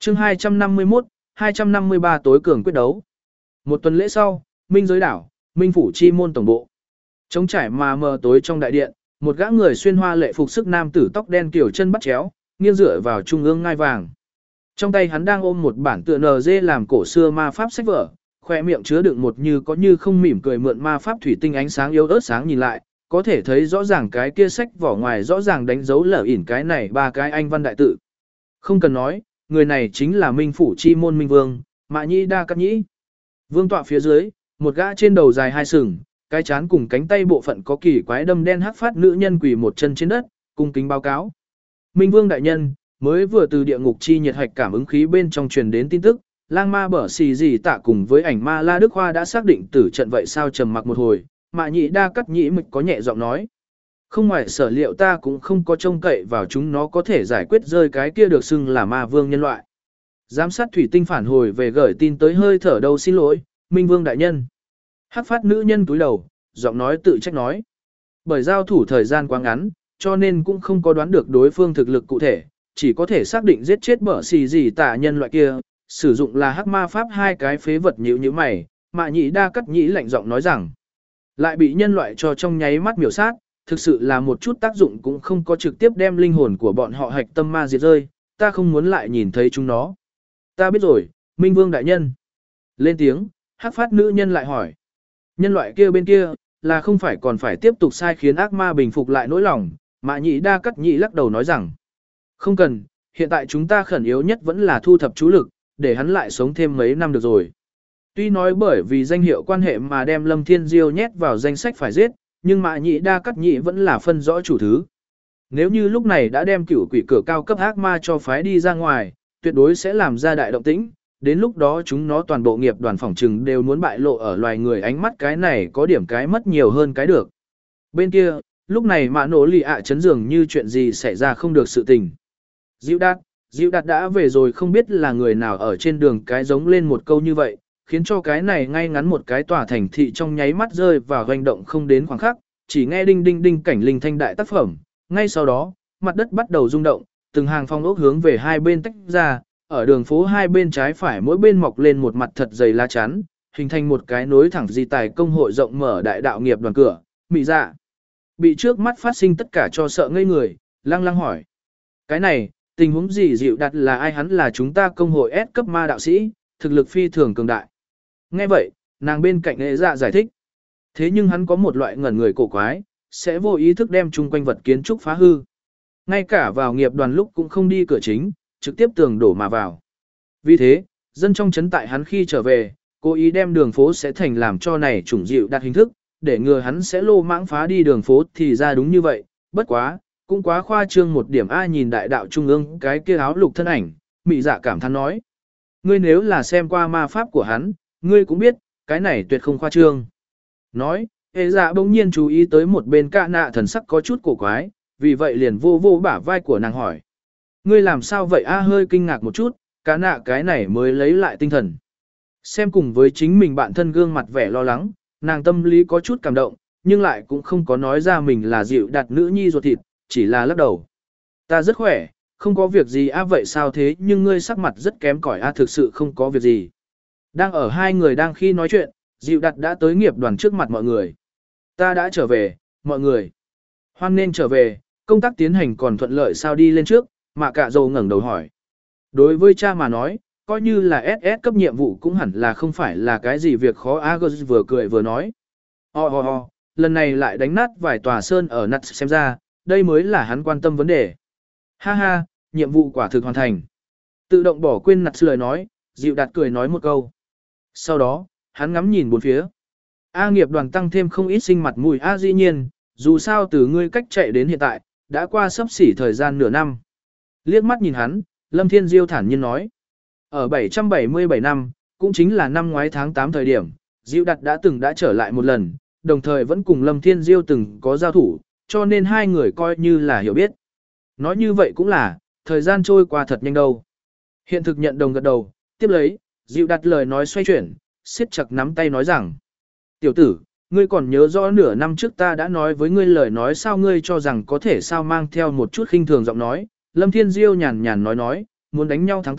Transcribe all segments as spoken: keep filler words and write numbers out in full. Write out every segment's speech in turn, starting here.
chương hai trăm năm mươi mốt, hai trăm năm mươi ba tối cường quyết đấu. Một tuần lễ sau, Minh giới đảo, Minh phủ chi môn tổng bộ. Trống trải mà mờ tối trong đại điện, một gã người xuyên hoa lệ phục sức nam tử tóc đen kiểu chân bắt chéo, nghiêng dựa vào trung ương ngai vàng. Trong tay hắn đang ôm một bản tựa en giê làm cổ xưa ma pháp sách vở, khoe miệng chứa đựng một như có như không mỉm cười mượn ma pháp thủy tinh ánh sáng yếu ớt sáng nhìn lại, có thể thấy rõ ràng cái kia sách vỏ ngoài rõ ràng đánh dấu lở ỉn cái này ba cái anh văn đại tự. Không cần nói, người này chính là Minh phủ chi môn Minh Vương, Mã Nhĩ Đa Cát Nhĩ. Vương tọa phía dưới, một gã trên đầu dài hai sừng, cái chán cùng cánh tay bộ phận có kỳ quái đâm đen hắc phát nữ nhân quỳ một chân trên đất, cung kính báo cáo. Minh Vương đại nhân, mới vừa từ địa ngục chi nhiệt hạch cảm ứng khí bên trong truyền đến tin tức, lang ma bở xì gì tạ cùng với ảnh ma La Đức Hoa đã xác định tử trận vậy sao trầm mặc một hồi, Mã Nhĩ Đa Cát Nhĩ mịch có nhẹ giọng nói. Không ngoài sở liệu ta cũng không có trông cậy vào chúng nó có thể giải quyết rơi cái kia được xưng là ma vương nhân loại. Giám sát thủy tinh phản hồi về gửi tin tới hơi thở đầu xin lỗi, Minh Vương đại nhân. Hắc phát nữ nhân túi đầu, giọng nói tự trách nói. Bởi giao thủ thời gian quá ngắn, cho nên cũng không có đoán được đối phương thực lực cụ thể, chỉ có thể xác định giết chết bở xì gì tạ nhân loại kia, sử dụng là hắc ma pháp hai cái phế vật nhíu như mày, Mã Nhĩ Đa Cát Nhĩ lạnh giọng nói rằng. Lại bị nhân loại cho trong nháy mắt miểu sát, thực sự là một chút tác dụng cũng không có trực tiếp đem linh hồn của bọn họ hạch tâm ma diệt rơi, ta không muốn lại nhìn thấy chúng nó. Ta biết rồi, Minh Vương đại nhân. Lên tiếng, hắc phát nữ nhân lại hỏi. Nhân loại kia bên kia, là không phải còn phải tiếp tục sai khiến ác ma bình phục lại nỗi lòng, Mã Nhĩ Đa Cát Nhĩ lắc đầu nói rằng. Không cần, hiện tại chúng ta khẩn yếu nhất vẫn là thu thập chú lực, để hắn lại sống thêm mấy năm được rồi. Tuy nói bởi vì danh hiệu quan hệ mà đem Lâm Thiên Diêu nhét vào danh sách phải giết, nhưng Mã Nhĩ Đa Cát Nhĩ vẫn là phân rõ chủ thứ. Nếu như lúc này đã đem cửu quỷ cửa cao cấp ác ma cho phái đi ra ngoài, tuyệt đối sẽ làm ra đại động tĩnh, đến lúc đó chúng nó toàn bộ nghiệp đoàn phỏng trừng đều muốn bại lộ ở loài người ánh mắt cái này có điểm cái mất nhiều hơn cái được. Bên kia, lúc này Mã Nỗ Lì ạ chấn dường như chuyện gì xảy ra không được sự tình. Diệu Đạt, Diệu Đạt đã về rồi không biết là người nào ở trên đường cái giống lên một câu như vậy, khiến cho cái này ngay ngắn một cái tòa thành thị trong nháy mắt rơi vào hoành động không đến khoảng khắc, chỉ nghe đinh đinh đinh cảnh linh thanh đại tác phẩm, ngay sau đó, mặt đất bắt đầu rung động, từng hàng phong ốc hướng về hai bên tách ra, ở đường phố hai bên trái phải mỗi bên mọc lên một mặt thật dày lá chắn, hình thành một cái nối thẳng di tài công hội rộng mở đại đạo nghiệp đoàn cửa, mị dạ. Bị trước mắt phát sinh tất cả cho sợ ngây người, lăng lăng hỏi. Cái này, tình huống gì Dịu Đạt là ai? Hắn là chúng ta công hội S cấp ma đạo sĩ, thực lực phi thường cường đại. Nghe vậy, nàng bên cạnh hệ dạ giải thích. Thế nhưng hắn có một loại ngẩn người cổ quái, sẽ vô ý thức đem chung quanh vật kiến trúc phá hư. Ngay cả vào nghiệp đoàn lúc cũng không đi cửa chính, trực tiếp tường đổ mà vào. Vì thế, dân trong trấn tại hắn khi trở về, cố ý đem đường phố sẽ thành làm cho này chủng Dịu Đạt hình thức, để ngừa hắn sẽ lô mãng phá đi đường phố thì ra đúng như vậy, bất quá, cũng quá khoa trương một điểm. Ai nhìn đại đạo trung ương cái kia áo lục thân ảnh, mị dạ cảm thán nói. Ngươi nếu là xem qua ma pháp của hắn, ngươi cũng biết, cái này tuyệt không khoa trương. Nói, hệ dạ bỗng nhiên chú ý tới một bên cạ nạ thần sắc có chút cổ quái, vì vậy liền vô vô bả vai của nàng hỏi. Ngươi làm sao vậy? A hơi kinh ngạc một chút, cạ nạ cái này mới lấy lại tinh thần. Xem cùng với chính mình bạn thân gương mặt vẻ lo lắng, nàng tâm lý có chút cảm động, nhưng lại cũng không có nói ra mình là Dịu Đạt nữ nhi ruột thịt, chỉ là lắc đầu. Ta rất khỏe, không có việc gì. A vậy sao thế? Nhưng ngươi sắc mặt rất kém cỏi. A thực sự không có việc gì. Đang ở hai người đang khi nói chuyện, Dịu Đạt đã tới nghiệp đoàn trước mặt mọi người. Ta đã trở về, mọi người. Hoan nên trở về, công tác tiến hành còn thuận lợi sao? Đi lên trước, mà cả dầu ngẩng đầu hỏi. Đối với cha mà nói, coi như là ét ét cấp nhiệm vụ cũng hẳn là không phải là cái gì việc khó. Agus vừa cười vừa nói. Ho ho ho, lần này lại đánh nát vài tòa sơn ở nặt xem ra, đây mới là hắn quan tâm vấn đề. Ha ha, nhiệm vụ quả thực hoàn thành. Tự động bỏ quên nặt lời nói, Dịu Đạt cười nói một câu. Sau đó, hắn ngắm nhìn bốn phía. A nghiệp đoàn tăng thêm không ít sinh mặt mũi. A dĩ nhiên, dù sao từ ngươi cách chạy đến hiện tại, đã qua sắp xỉ thời gian nửa năm. Liếc mắt nhìn hắn, Lâm Thiên Diêu thản nhiên nói. Ở bảy trăm bảy mươi bảy năm, cũng chính là năm ngoái tháng tám thời điểm, Dịu Đạt đã từng đã trở lại một lần, đồng thời vẫn cùng Lâm Thiên Diêu từng có giao thủ, cho nên hai người coi như là hiểu biết. Nói như vậy cũng là, thời gian trôi qua thật nhanh đâu. Hiện thực nhận đồng gật đầu, tiếp lấy, Dịu Đạt lời nói xoay chuyển, siết chặt nắm tay nói rằng. Tiểu tử, ngươi còn nhớ rõ nửa năm trước ta đã nói với ngươi lời nói sao? Ngươi cho rằng có thể sao? Mang theo một chút khinh thường giọng nói, Lâm Thiên Diêu nhàn nhàn nói nói, muốn đánh nhau thắng ta,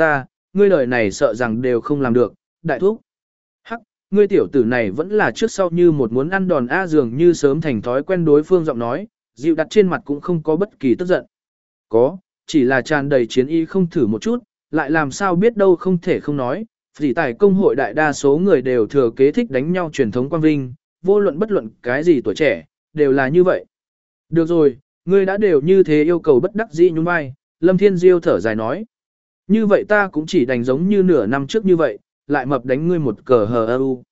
ngươi đời này sợ rằng đều không làm được, đại thúc. Hắc, ngươi tiểu tử này vẫn là trước sau như một muốn ăn đòn A dường như sớm thành thói quen đối phương giọng nói, dịu đặt trên mặt cũng không có bất kỳ tức giận. Có, chỉ là tràn đầy chiến ý không thử một chút, lại làm sao biết đâu không thể không nói. Vì tại công hội đại đa số người đều thừa kế thích đánh nhau truyền thống quang vinh, vô luận bất luận cái gì tuổi trẻ, đều là như vậy. Được rồi, ngươi đã đều như thế yêu cầu bất đắc dĩ nhún vai, Lâm Thiên Diêu thở dài nói. Như vậy ta cũng chỉ đành giống như nửa năm trước như vậy, lại mập đánh ngươi một cờ hờ ơ u.